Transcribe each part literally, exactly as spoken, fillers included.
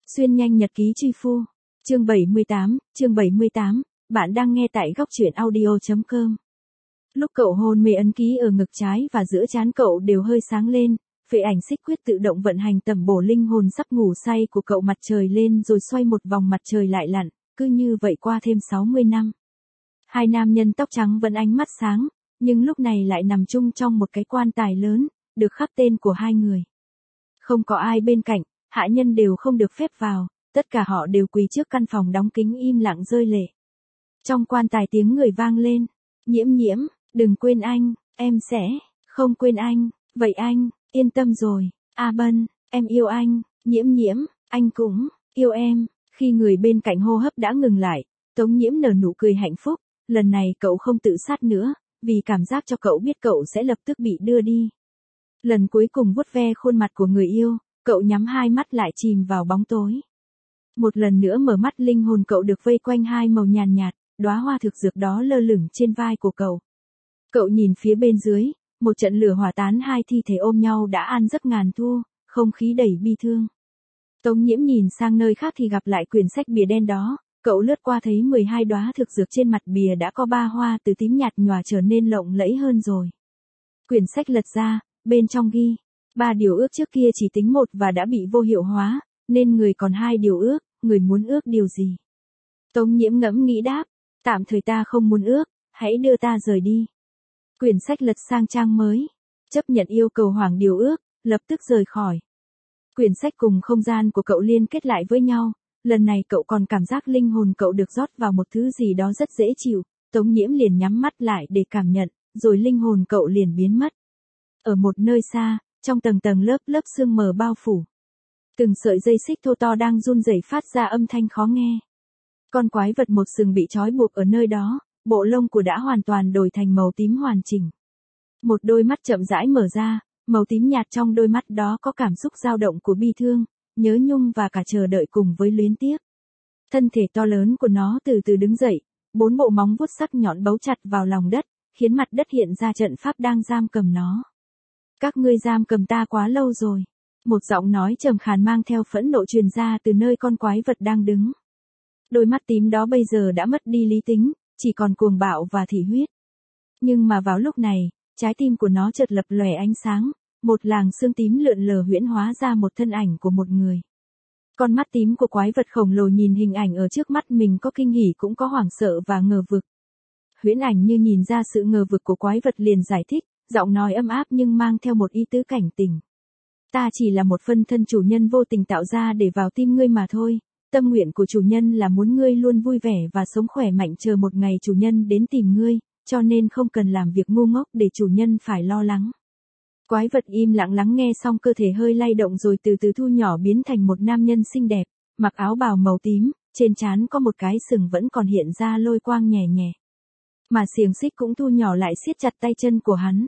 Xuyên nhanh nhật ký truy phu. Chương bảy mươi tám, chương bảy mươi tám, bạn đang nghe tại góc truyện audio chấm com. Lúc cậu hôn mê, ấn ký ở ngực trái và giữa trán cậu đều hơi sáng lên, phệ ảnh xích quyết tự động vận hành tẩm bổ linh hồn sắp ngủ say của cậu. Mặt trời lên rồi xoay một vòng, mặt trời lại lặn, cứ như vậy qua thêm sáu mươi năm. Hai nam nhân tóc trắng vẫn ánh mắt sáng, nhưng lúc này lại nằm chung trong một cái quan tài lớn, được khắc tên của hai người. Không có ai bên cạnh, hạ nhân đều không được phép vào, tất cả họ đều quỳ trước căn phòng đóng kín im lặng rơi lệ. Trong quan tài tiếng người vang lên, Nhiễm Nhiễm, đừng quên anh, em sẽ không quên anh, vậy anh, yên tâm rồi, A Bân, em yêu anh, Nhiễm Nhiễm, anh cũng yêu em. Khi người bên cạnh hô hấp đã ngừng lại, Tống Nhiễm nở nụ cười hạnh phúc, lần này cậu không tự sát nữa, vì cảm giác cho cậu biết cậu sẽ lập tức bị đưa đi. Lần cuối cùng vuốt ve khuôn mặt của người yêu, cậu nhắm hai mắt lại chìm vào bóng tối. Một lần nữa mở mắt, linh hồn cậu được vây quanh hai màu nhàn nhạt, đóa hoa thực dược đó lơ lửng trên vai của cậu. Cậu nhìn phía bên dưới, một trận lửa hỏa tán, hai thi thể ôm nhau đã an giấc ngàn thu, không khí đầy bi thương. Tống Nhiễm nhìn sang nơi khác thì gặp lại quyển sách bìa đen đó, cậu lướt qua thấy mười hai đóa thực dược trên mặt bìa đã có ba hoa từ tím nhạt nhòa trở nên lộng lẫy hơn rồi. Quyển sách lật ra, bên trong ghi, ba điều ước trước kia chỉ tính một và đã bị vô hiệu hóa, nên người còn hai điều ước, người muốn ước điều gì? Tống Nhiễm ngẫm nghĩ đáp, tạm thời ta không muốn ước, hãy đưa ta rời đi. Quyển sách lật sang trang mới, chấp nhận yêu cầu hoàng điều ước, lập tức rời khỏi. Quyển sách cùng không gian của cậu liên kết lại với nhau, lần này cậu còn cảm giác linh hồn cậu được rót vào một thứ gì đó rất dễ chịu, Tống Nhiễm liền nhắm mắt lại để cảm nhận, rồi linh hồn cậu liền biến mất. Ở một nơi xa, trong tầng tầng lớp lớp sương mờ bao phủ, từng sợi dây xích thô to đang run rẩy phát ra âm thanh khó nghe. Con quái vật một sừng bị trói buộc ở nơi đó, bộ lông của đã hoàn toàn đổi thành màu tím hoàn chỉnh. Một đôi mắt chậm rãi mở ra, màu tím nhạt trong đôi mắt đó có cảm xúc dao động của bi thương, nhớ nhung và cả chờ đợi cùng với luyến tiếc. Thân thể to lớn của nó từ từ đứng dậy, bốn bộ móng vuốt sắc nhọn bấu chặt vào lòng đất, khiến mặt đất hiện ra trận pháp đang giam cầm nó. Các ngươi giam cầm ta quá lâu rồi. Một giọng nói trầm khàn mang theo phẫn nộ truyền ra từ nơi con quái vật đang đứng. Đôi mắt tím đó bây giờ đã mất đi lý tính, chỉ còn cuồng bạo và thị huyết. Nhưng mà vào lúc này, trái tim của nó chợt lập lòe ánh sáng, một làng sương tím lượn lờ huyễn hóa ra một thân ảnh của một người. Con mắt tím của quái vật khổng lồ nhìn hình ảnh ở trước mắt mình, có kinh hỉ cũng có hoảng sợ và ngờ vực. Huyễn ảnh như nhìn ra sự ngờ vực của quái vật liền giải thích, giọng nói ấm áp nhưng mang theo một ý tứ cảnh tỉnh. Ta chỉ là một phân thân chủ nhân vô tình tạo ra để vào tim ngươi mà thôi. Tâm nguyện của chủ nhân là muốn ngươi luôn vui vẻ và sống khỏe mạnh, chờ một ngày chủ nhân đến tìm ngươi, cho nên không cần làm việc ngu ngốc để chủ nhân phải lo lắng. Quái vật im lặng lắng nghe xong, cơ thể hơi lay động rồi từ từ thu nhỏ biến thành một nam nhân xinh đẹp, mặc áo bào màu tím, trên trán có một cái sừng vẫn còn hiện ra lôi quang nhẹ nhẹ. Mà xiềng xích cũng thu nhỏ lại siết chặt tay chân của hắn.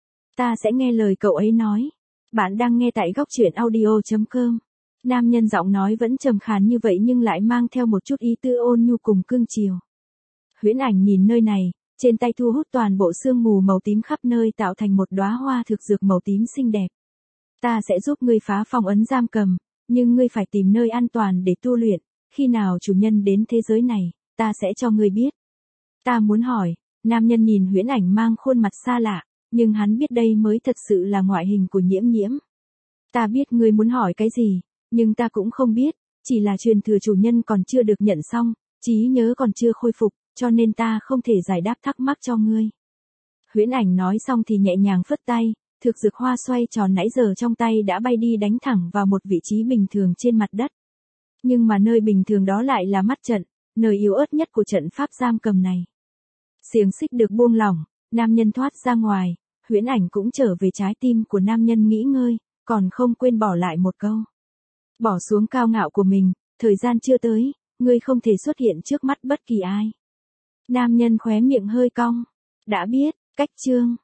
Ta sẽ nghe lời cậu ấy nói. Bạn đang nghe tại góc truyện audio chấm com. Nam nhân giọng nói vẫn trầm khàn như vậy nhưng lại mang theo một chút ý tư ôn nhu cùng cương chiều. Huyễn ảnh nhìn nơi này, trên tay thu hút toàn bộ sương mù màu tím khắp nơi tạo thành một đóa hoa thực dược màu tím xinh đẹp. Ta sẽ giúp ngươi phá phong ấn giam cầm, nhưng ngươi phải tìm nơi an toàn để tu luyện, khi nào chủ nhân đến thế giới này, ta sẽ cho ngươi biết. Ta muốn hỏi, nam nhân nhìn huyễn ảnh mang khuôn mặt xa lạ, nhưng hắn biết đây mới thật sự là ngoại hình của Nhiễm Nhiễm. Ta biết ngươi muốn hỏi cái gì, nhưng ta cũng không biết, chỉ là truyền thừa chủ nhân còn chưa được nhận xong, trí nhớ còn chưa khôi phục, cho nên ta không thể giải đáp thắc mắc cho ngươi. Huyễn ảnh nói xong thì nhẹ nhàng phất tay, thực dược hoa xoay tròn nãy giờ trong tay đã bay đi đánh thẳng vào một vị trí bình thường trên mặt đất. Nhưng mà nơi bình thường đó lại là mắt trận, nơi yếu ớt nhất của trận pháp giam cầm này. Xiềng xích được buông lỏng, nam nhân thoát ra ngoài, huyễn ảnh cũng trở về trái tim của nam nhân nghỉ ngơi, còn không quên bỏ lại một câu. Bỏ xuống cao ngạo của mình, thời gian chưa tới, ngươi không thể xuất hiện trước mắt bất kỳ ai. Nam nhân khóe miệng hơi cong. Đã biết, cách chương.